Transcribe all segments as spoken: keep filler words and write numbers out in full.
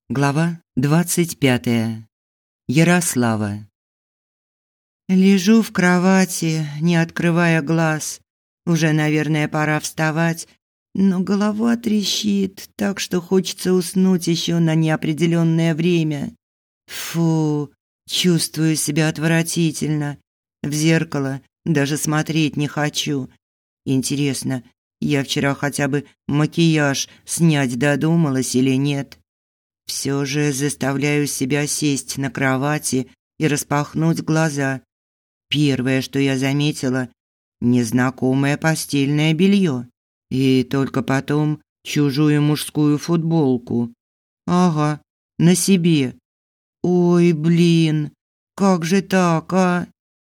Глава двадцать пятая. Ярослава. Лежу в кровати, не открывая глаз. Уже, наверное, пора вставать, но голова трещит, так что хочется уснуть еще на неопределенное время. Фу, чувствую себя отвратительно. В зеркало даже смотреть не хочу. Интересно, я вчера хотя бы макияж снять додумалась или нет? Все же заставляю себя сесть на кровати и распахнуть глаза. Первое, что я заметила – незнакомое постельное белье. И только потом чужую мужскую футболку. Ага, на себе. Ой, блин, как же так, а?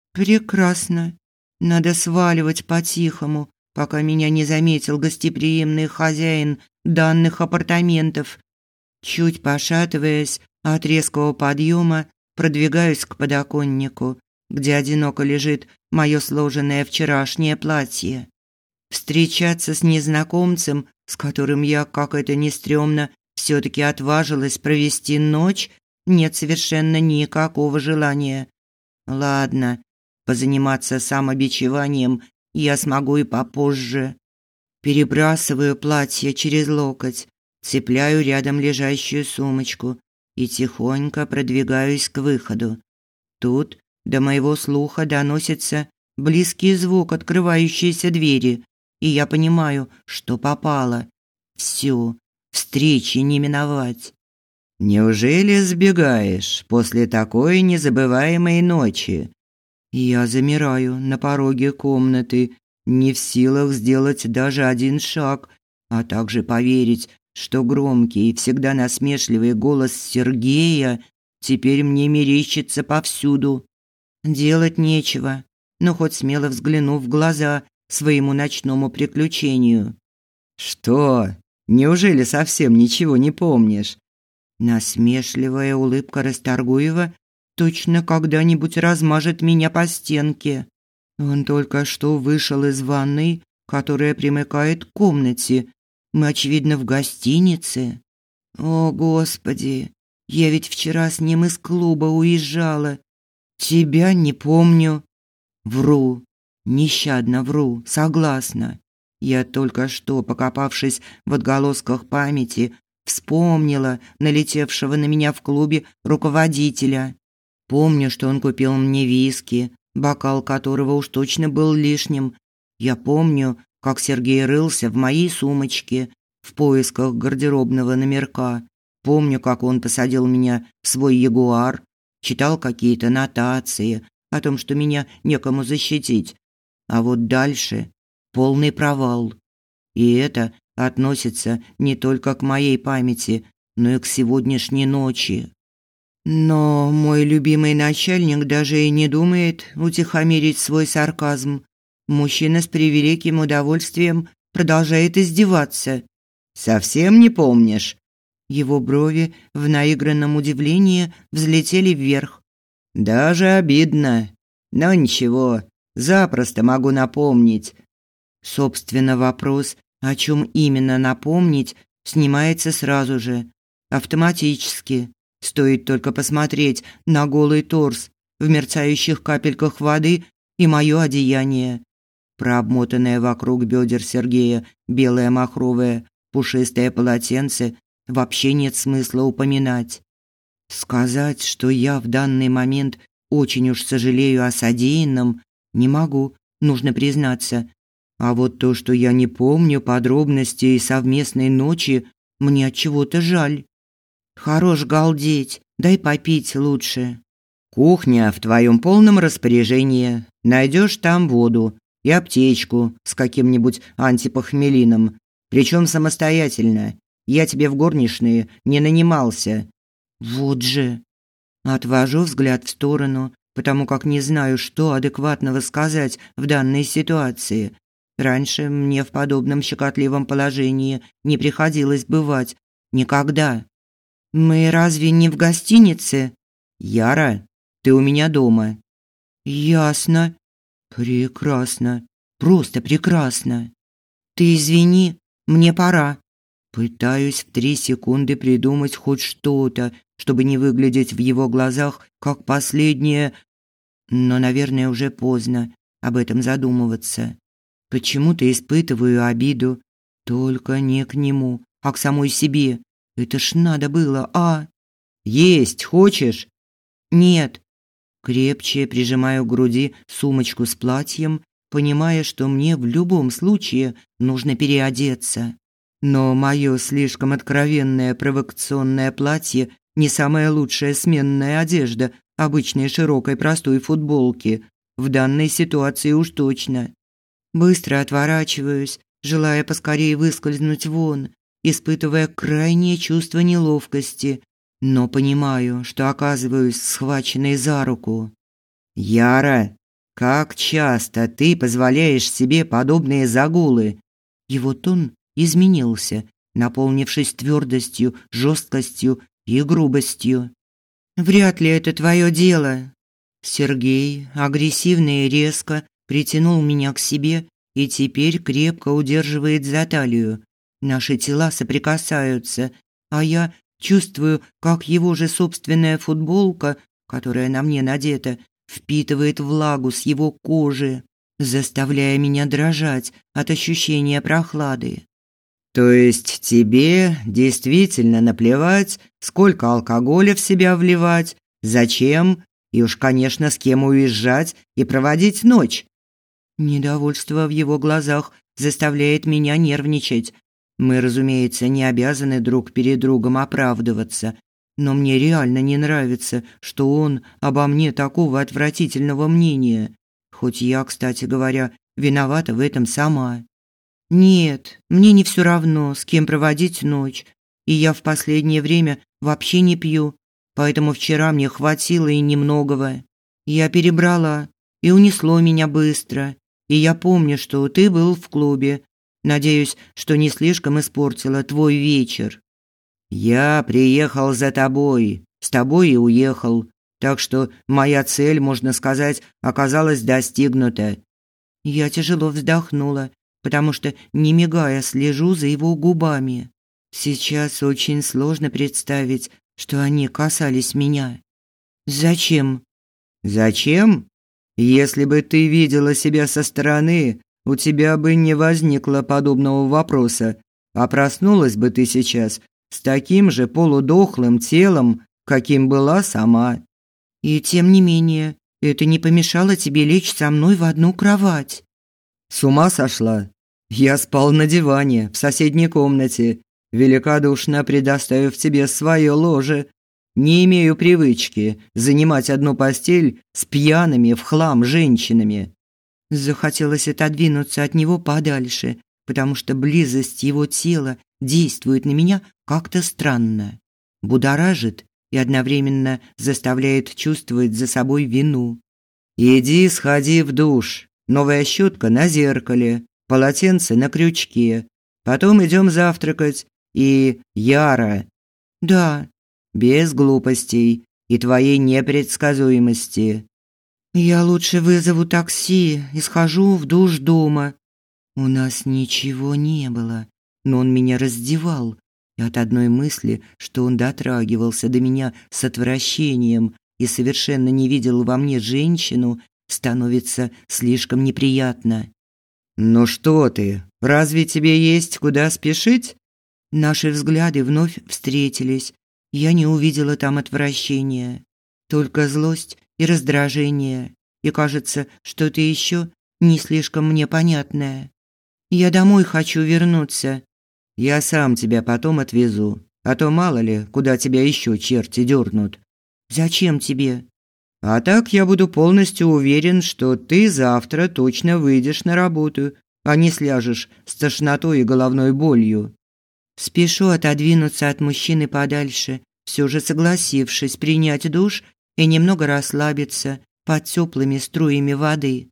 Прекрасно. Надо сваливать по-тихому, пока меня не заметил гостеприимный хозяин данных апартаментов. Чуть пошатываясь от резкого подъема, продвигаюсь к подоконнику, где одиноко лежит мое сложенное вчерашнее платье. Встречаться с незнакомцем, с которым я, как это ни стрёмно, все-таки отважилась провести ночь, нет совершенно никакого желания. Ладно, позаниматься самобичеванием я смогу и попозже. Перебрасываю платье через локоть, цепляю рядом лежащую сумочку и тихонько продвигаюсь к выходу. Тут до моего слуха доносится близкий звук открывающейся двери, и я понимаю, что попало. Всё, встречи не миновать. «Неужели сбегаешь после такой незабываемой ночи?» Я замираю на пороге комнаты, не в силах сделать даже один шаг, а также поверить, что громкий и всегда насмешливый голос Сергея теперь мне мерещится повсюду. Делать нечего, но хоть смело взгляну в глаза своему ночному приключению. «Что? Неужели совсем ничего не помнишь?» Насмешливая улыбка Расторгуева точно когда-нибудь размажет меня по стенке. Он только что вышел из ванной, которая примыкает к комнате. Мы, очевидно, в гостинице. О, Господи, я ведь вчера с ним из клуба уезжала. Тебя не помню. Вру, нещадно вру, согласна. Я только что, покопавшись в отголосках памяти, вспомнила налетевшего на меня в клубе руководителя. Помню, что он купил мне виски, бокал которого уж точно был лишним. Я помню, как Сергей рылся в моей сумочке в поисках гардеробного номерка. Помню, как он посадил меня в свой Ягуар, читал какие-то нотации о том, что меня некому защитить. А вот дальше полный провал. И это относится не только к моей памяти, но и к сегодняшней ночи. Но мой любимый начальник даже и не думает утихомирить свой сарказм. Мужчина с превеликим удовольствием продолжает издеваться. «Совсем не помнишь?» Его брови в наигранном удивлении взлетели вверх. «Даже обидно. Но ничего, запросто могу напомнить». Собственно, вопрос, о чем именно напомнить, снимается сразу же, автоматически. Стоит только посмотреть на голый торс в мерцающих капельках воды и мое одеяние. Про обмотанное вокруг бедер Сергея белое махровое пушистое полотенце вообще нет смысла упоминать. Сказать, что я в данный момент очень уж сожалею о содеянном, не могу, нужно признаться. А вот то, что я не помню подробностей совместной ночи, мне от чего-то жаль. Хорош галдеть, дай попить лучше. Кухня в твоем полном распоряжении. Найдешь там воду и аптечку с каким-нибудь антипохмелином, причем самостоятельно. Я тебе в горничные не нанимался. Вот же. Отвожу взгляд в сторону, потому как не знаю, что адекватного сказать в данной ситуации. Раньше мне в подобном щекотливом положении не приходилось бывать. Никогда. Мы разве не в гостинице? Яра, ты у меня дома. Ясно. Прекрасно. Просто прекрасно. Ты извини, мне пора. Пытаюсь в три секунды придумать хоть что-то, чтобы не выглядеть в его глазах как последнее, но, наверное, уже поздно об этом задумываться. Почему-то испытываю обиду, только не к нему, а к самой себе. Это ж надо было, а? Есть хочешь? Нет. Крепче прижимаю к груди сумочку с платьем, понимая, что мне в любом случае нужно переодеться. Но мое слишком откровенное провокационное платье не самая лучшая сменная одежда обычной широкой простой футболки. В данной ситуации уж точно. Быстро отворачиваюсь, желая поскорее выскользнуть вон, испытывая крайнее чувство неловкости, но понимаю, что оказываюсь схваченной за руку. «Яра, как часто ты позволяешь себе подобные загулы?» Его тон изменился, наполнившись твердостью, жесткостью и грубостью. «Вряд ли это твое дело». Сергей агрессивно и резко притянул меня к себе и теперь крепко удерживает за талию. Наши тела соприкасаются, а я чувствую, как его же собственная футболка, которая на мне надета, впитывает влагу с его кожи, заставляя меня дрожать от ощущения прохлады. «То есть тебе действительно наплевать, сколько алкоголя в себя вливать, зачем и уж, конечно, с кем уезжать и проводить ночь?» Недовольство в его глазах заставляет меня нервничать. Мы, разумеется, не обязаны друг перед другом оправдываться, но мне реально не нравится, что он обо мне такого отвратительного мнения. Хоть я, кстати говоря, виновата в этом сама. Нет, мне не все равно, с кем проводить ночь. И я в последнее время вообще не пью, поэтому вчера мне хватило и немногого. Я перебрала, и унесло меня быстро. И я помню, что ты был в клубе. Надеюсь, что не слишком испортила твой вечер. Я приехал за тобой, с тобой и уехал. Так что моя цель, можно сказать, оказалась достигнута. Я тяжело вздохнула, потому что, не мигая, слежу за его губами. Сейчас очень сложно представить, что они касались меня. Зачем? Зачем? Если бы ты видела себя со стороны, у тебя бы не возникло подобного вопроса, а проснулась бы ты сейчас с таким же полудохлым телом, каким была сама. И тем не менее, это не помешало тебе лечь со мной в одну кровать. С ума сошла? Я спал на диване в соседней комнате, великодушно предоставив тебе свое ложе. Не имею привычки занимать одну постель с пьяными в хлам женщинами. Захотелось отодвинуться от него подальше, потому что близость его тела действует на меня как-то странно. Будоражит и одновременно заставляет чувствовать за собой вину. «Иди сходи в душ. Новая щетка на зеркале, полотенце на крючке. Потом идем завтракать. И, Яра...» «Да». «Без глупостей и твоей непредсказуемости». «Я лучше вызову такси и схожу в душ дома». У нас ничего не было, но он меня раздевал, и от одной мысли, что он дотрагивался до меня с отвращением и совершенно не видел во мне женщину, становится слишком неприятно. «Ну что ты, разве тебе есть куда спешить?» Наши взгляды вновь встретились. Я не увидела там отвращения, только злость и раздражение, и, кажется, что-то еще не слишком мне понятное. Я домой хочу вернуться. Я сам тебя потом отвезу, а то мало ли, куда тебя еще черти дернут. Зачем тебе? А так я буду полностью уверен, что ты завтра точно выйдешь на работу, а не сляжешь с тошнотой и головной болью. Спешу отодвинуться от мужчины подальше, все же согласившись принять душ и немного расслабиться под теплыми струями воды.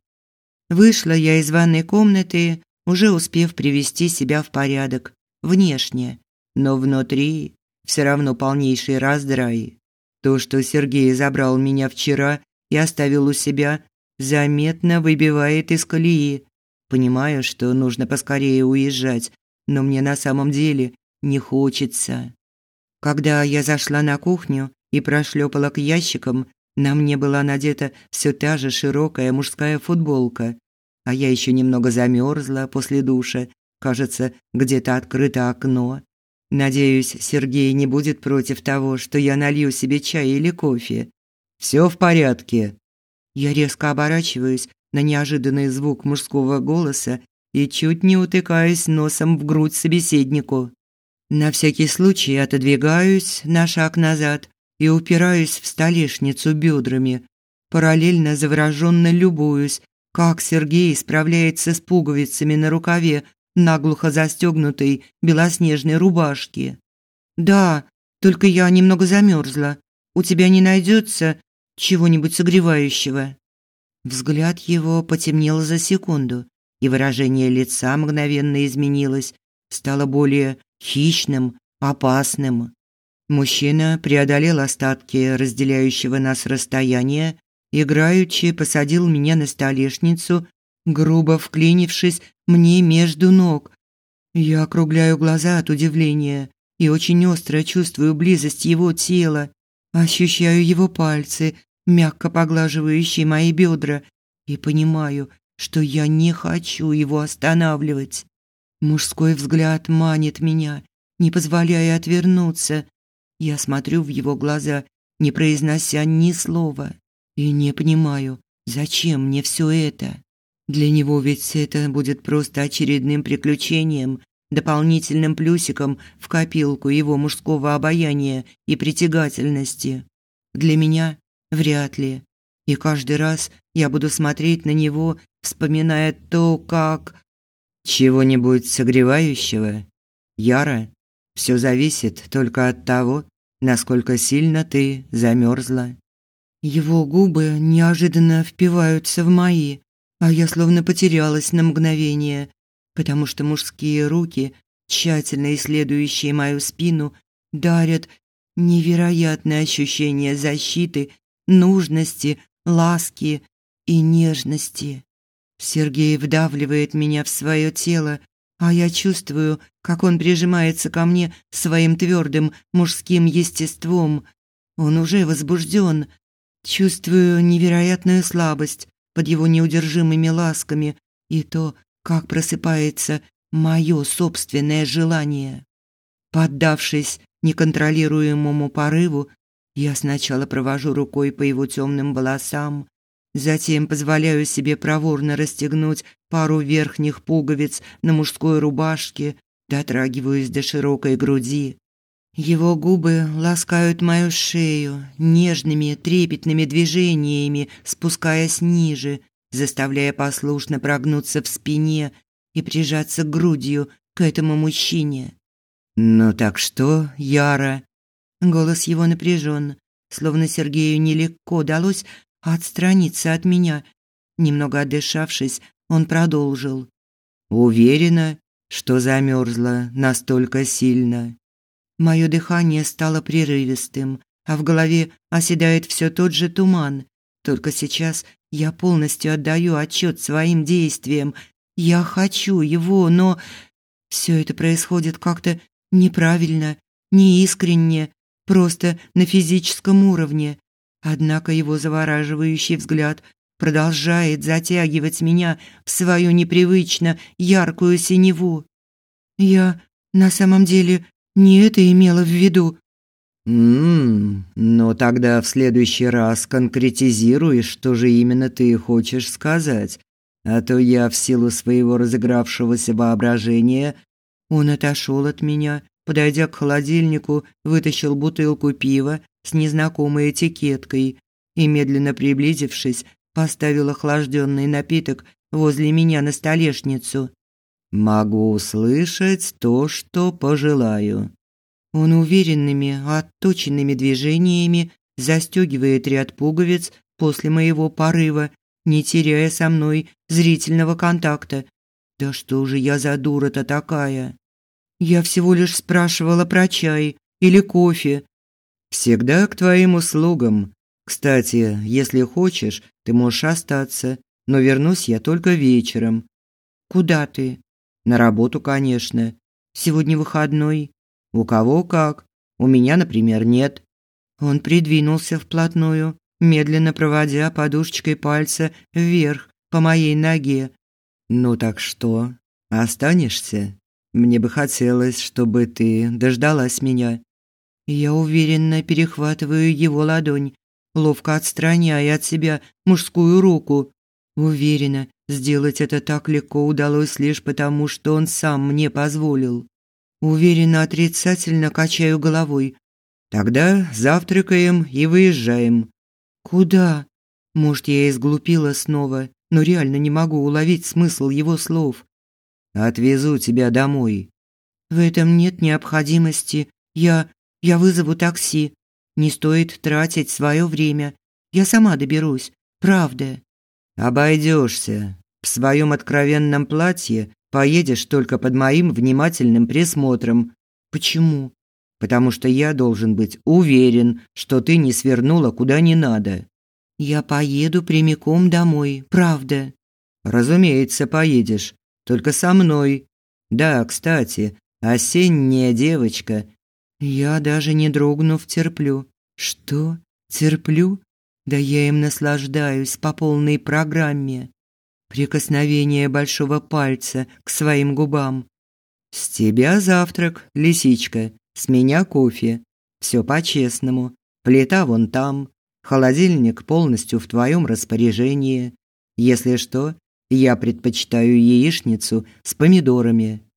Вышла я из ванной комнаты, уже успев привести себя в порядок, внешне, но внутри все равно полнейший раздрай. То, что Сергей забрал меня вчера и оставил у себя, заметно выбивает из колеи. Понимаю, что нужно поскорее уезжать, но мне на самом деле не хочется. Когда я зашла на кухню и прошлепала к ящикам, на мне была надета все та же широкая мужская футболка, а я еще немного замерзла после душа. Кажется, где-то открыто окно. Надеюсь, Сергей не будет против того, что я налью себе чай или кофе. Все в порядке. Я резко оборачиваюсь на неожиданный звук мужского голоса и чуть не утыкаюсь носом в грудь собеседнику. На всякий случай отодвигаюсь на шаг назад и упираюсь в столешницу бедрами. Параллельно завороженно любуюсь, как Сергей справляется с пуговицами на рукаве наглухо застегнутой белоснежной рубашки. «Да, только я немного замерзла. У тебя не найдется чего-нибудь согревающего?» Взгляд его потемнел за секунду, и выражение лица мгновенно изменилось, стало более хищным, опасным. Мужчина преодолел остатки разделяющего нас расстояния, играючи посадил меня на столешницу, грубо вклинившись мне между ног. Я округляю глаза от удивления и очень остро чувствую близость его тела, ощущаю его пальцы, мягко поглаживающие мои бедра, и понимаю, что я не хочу его останавливать. Мужской взгляд манит меня, не позволяя отвернуться. Я смотрю в его глаза, не произнося ни слова, и не понимаю, зачем мне все это. Для него ведь это будет просто очередным приключением, дополнительным плюсиком в копилку его мужского обаяния и притягательности. Для меня вряд ли. И каждый раз я буду смотреть на него, вспоминая то, как... Чего-нибудь согревающего? Яра, все зависит только от того, насколько сильно ты замерзла. Его губы неожиданно впиваются в мои, а я словно потерялась на мгновение, потому что мужские руки, тщательно исследующие мою спину, дарят невероятное ощущение защиты, нужности, ласки и нежности. Сергей вдавливает меня в свое тело, а я чувствую, как он прижимается ко мне своим твердым мужским естеством. Он уже возбужден. Чувствую невероятную слабость под его неудержимыми ласками и то, как просыпается мое собственное желание. Поддавшись неконтролируемому порыву, я сначала провожу рукой по его темным волосам, затем позволяю себе проворно расстегнуть пару верхних пуговиц на мужской рубашке, дотрагиваюсь до широкой груди. Его губы ласкают мою шею нежными, трепетными движениями, спускаясь ниже, заставляя послушно прогнуться в спине и прижаться грудью к этому мужчине. «Ну так что, Яра?» Голос его напряжен, словно Сергею нелегко далось отстраниться от меня. Немного отдышавшись, он продолжил. «Уверена, что замерзла настолько сильно?» Мое дыхание стало прерывистым, а в голове оседает все тот же туман. Только сейчас я полностью отдаю отчет своим действиям. Я хочу его, но все это происходит как-то неправильно, неискренне, просто на физическом уровне. Однако его завораживающий взгляд продолжает затягивать меня в свою непривычно яркую синеву. Я на самом деле не это имела в виду. «М-м, ну тогда в следующий раз конкретизируй, что же именно ты хочешь сказать. А то я в силу своего разыгравшегося воображения...» Он отошел от меня, подойдя к холодильнику, вытащил бутылку пива с незнакомой этикеткой и, медленно приблизившись, поставил охлажденный напиток возле меня на столешницу. «Могу услышать то, что пожелаю». Он уверенными, отточенными движениями застегивает ряд пуговиц после моего порыва, не теряя со мной зрительного контакта. Да что же я за дура-то такая? Я всего лишь спрашивала про чай или кофе. «Всегда к твоим услугам. Кстати, если хочешь, ты можешь остаться, но вернусь я только вечером». «Куда ты?» «На работу, конечно. Сегодня выходной». У кого как. У меня, например, нет. Он придвинулся вплотную, медленно проводя подушечкой пальца вверх по моей ноге. Ну так что, останешься? Мне бы хотелось, чтобы ты дождалась меня. Я уверенно перехватываю его ладонь, ловко отстраняя от себя мужскую руку. Уверена, сделать это так легко удалось лишь потому, что он сам мне позволил. Уверенно отрицательно качаю головой. Тогда завтракаем и выезжаем. Куда? Может, я и сглупила снова, но реально не могу уловить смысл его слов. Отвезу тебя домой. В этом нет необходимости. Я я вызову такси. Не стоит тратить свое время. Я сама доберусь. Правда. Обойдешься. В своем откровенном платье поедешь только под моим внимательным присмотром. Почему? Потому что я должен быть уверен, что ты не свернула куда не надо. Я поеду прямиком домой, правда. Разумеется, поедешь, только со мной. Да, кстати, осенняя девочка. Я даже не дрогнув терплю. Что? Терплю? Да я им наслаждаюсь по полной программе. Прикосновение большого пальца к своим губам. С тебя завтрак, лисичка, с меня кофе. Все по-честному. Плита вон там, холодильник полностью в твоем распоряжении. Если что, я предпочитаю яичницу с помидорами.